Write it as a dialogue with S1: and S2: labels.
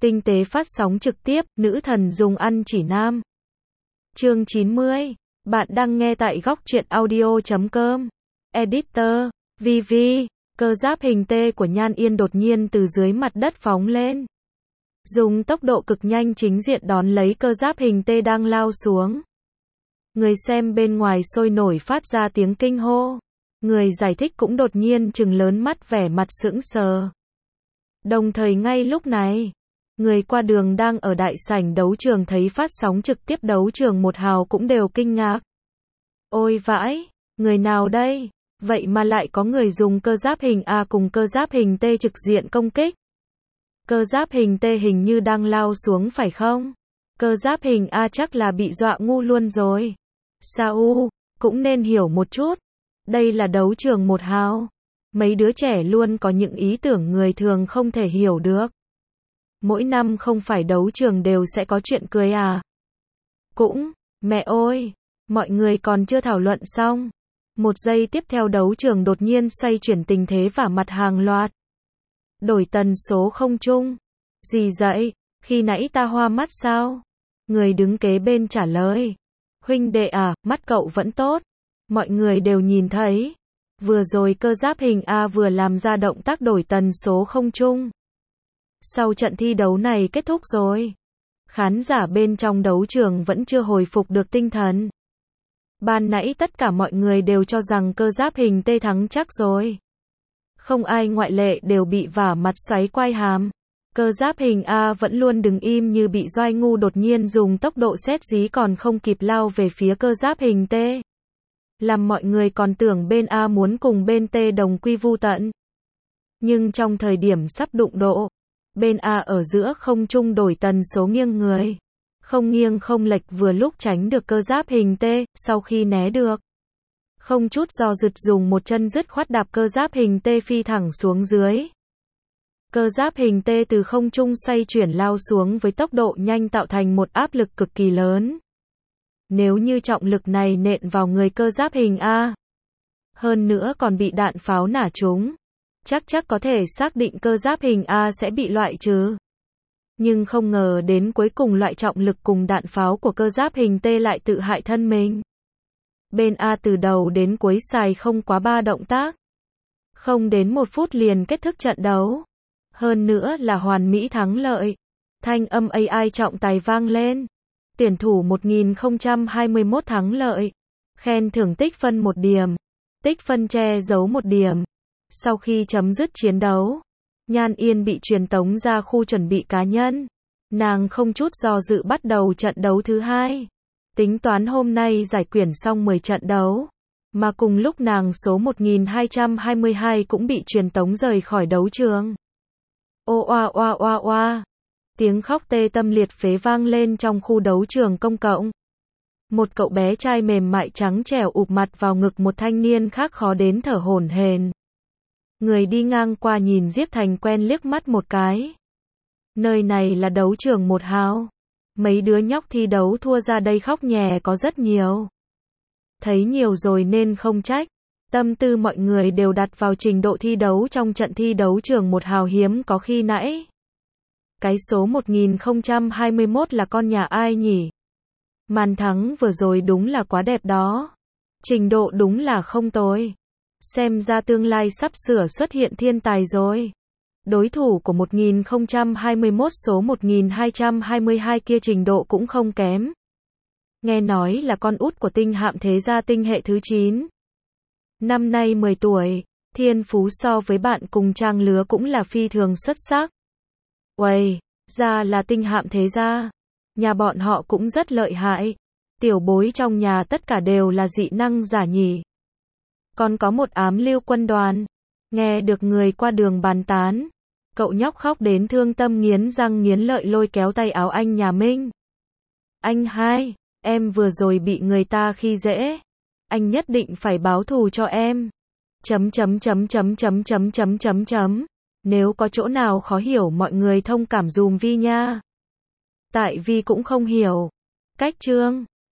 S1: Tinh tế phát sóng trực tiếp, nữ thần dùng ăn chỉ nam. Chương 90. Bạn đang nghe tại góc truyện audio.com. Editor, VV. Cơ giáp hình T của Nhan Yên đột nhiên từ dưới mặt đất phóng lên. Dùng tốc độ cực nhanh chính diện đón lấy cơ giáp hình T đang lao xuống. Người xem bên ngoài sôi nổi phát ra tiếng kinh hô. Người giải thích cũng đột nhiên trừng lớn mắt vẻ mặt sững sờ. Đồng thời ngay lúc này, người qua đường đang ở đại sảnh đấu trường thấy phát sóng trực tiếp đấu trường một hào cũng đều kinh ngạc. Ôi vãi, người nào đây? Vậy mà lại có người dùng cơ giáp hình A cùng cơ giáp hình T trực diện công kích. Cơ giáp hình T hình như đang lao xuống phải không? Cơ giáp hình A chắc là bị dọa ngu luôn rồi. Sao cũng nên hiểu một chút. Đây là đấu trường một hào. Mấy đứa trẻ luôn có những ý tưởng người thường không thể hiểu được. Mỗi năm không phải đấu trường đều sẽ có chuyện cười à? Cũng, mẹ ơi, mọi người còn chưa thảo luận xong. Một giây tiếp theo đấu trường đột nhiên xoay chuyển tình thế và mặt hàng loạt. Đổi tần số không chung. Gì vậy? Khi nãy ta hoa mắt sao? Người đứng kế bên trả lời. Huynh đệ à, mắt cậu vẫn tốt. Mọi người đều nhìn thấy. Vừa rồi cơ giáp hình A vừa làm ra động tác đổi tần số không chung. Sau trận thi đấu này kết thúc rồi. Khán giả bên trong đấu trường vẫn chưa hồi phục được tinh thần. Ban nãy tất cả mọi người đều cho rằng cơ giáp hình T thắng chắc rồi. Không ai ngoại lệ đều bị vả mặt xoáy quai hàm. Cơ giáp hình A vẫn luôn đứng im như bị doai ngu đột nhiên dùng tốc độ sét dí còn không kịp lao về phía cơ giáp hình T. Làm mọi người còn tưởng bên A muốn cùng bên T đồng quy vu tận. Nhưng trong thời điểm sắp đụng độ, bên A ở giữa không trung đổi tần số nghiêng người. Không nghiêng không lệch vừa lúc tránh được cơ giáp hình T, sau khi né được. Không chút do dự dùng một chân dứt khoát đạp cơ giáp hình T phi thẳng xuống dưới. Cơ giáp hình T từ không trung xoay chuyển lao xuống với tốc độ nhanh tạo thành một áp lực cực kỳ lớn. Nếu như trọng lực này nện vào người cơ giáp hình A, hơn nữa còn bị đạn pháo nả trúng, chắc có thể xác định cơ giáp hình A sẽ bị loại trừ. Nhưng không ngờ đến cuối cùng loại trọng lực cùng đạn pháo của cơ giáp hình T lại tự hại thân mình. Bên A từ đầu đến cuối xài không quá 3 động tác. Không đến 1 phút liền kết thúc trận đấu. Hơn nữa là hoàn mỹ thắng lợi. Thanh âm AI trọng tài vang lên. Tuyển thủ 1021 thắng lợi. Khen thưởng tích phân 1 điểm. Tích phân che giấu 1 điểm. Sau khi chấm dứt chiến đấu, Nhan Yên bị truyền tống ra khu chuẩn bị cá nhân. Nàng không chút do dự bắt đầu trận đấu thứ 2. Tính toán hôm nay giải quyển xong 10 trận đấu. Mà cùng lúc nàng số 1222 cũng bị truyền tống rời khỏi đấu trường. Ô oa oa oa oa. Tiếng khóc tê tâm liệt phế vang lên trong khu đấu trường công cộng. Một cậu bé trai mềm mại trắng trẻo ụp mặt vào ngực một thanh niên khác khó đến thở hổn hển. Người đi ngang qua nhìn Diếc Thành quen liếc mắt một cái. Nơi này là đấu trường một hào. Mấy đứa nhóc thi đấu thua ra đây khóc nhè có rất nhiều. Thấy nhiều rồi nên không trách. Tâm tư mọi người đều đặt vào trình độ thi đấu trong trận thi đấu trường một hào hiếm có khi nãy. Cái số 1021 là con nhà ai nhỉ? Màn thắng vừa rồi đúng là quá đẹp đó. Trình độ đúng là không tồi. Xem ra tương lai sắp sửa xuất hiện thiên tài rồi. Đối thủ của 1021 số 1222 kia trình độ cũng không kém. Nghe nói là con út của tinh hạm thế gia tinh hệ thứ 9. Năm nay 10 tuổi, thiên phú so với bạn cùng trang lứa cũng là phi thường xuất sắc. Uầy, ra là tinh hạm thế gia. Nhà bọn họ cũng rất lợi hại. Tiểu bối trong nhà tất cả đều là dị năng giả nhỉ. Còn có một ám lưu quân đoàn. Nghe được người qua đường bàn tán. Cậu nhóc khóc đến thương tâm nghiến răng nghiến lợi lôi kéo tay áo anh nhà Minh. Anh hai, em vừa rồi bị người ta khi dễ. Anh nhất định phải báo thù cho em. Nếu có chỗ nào khó hiểu mọi người thông cảm dùm Vi nha. Tại Vi cũng không hiểu. Cách chương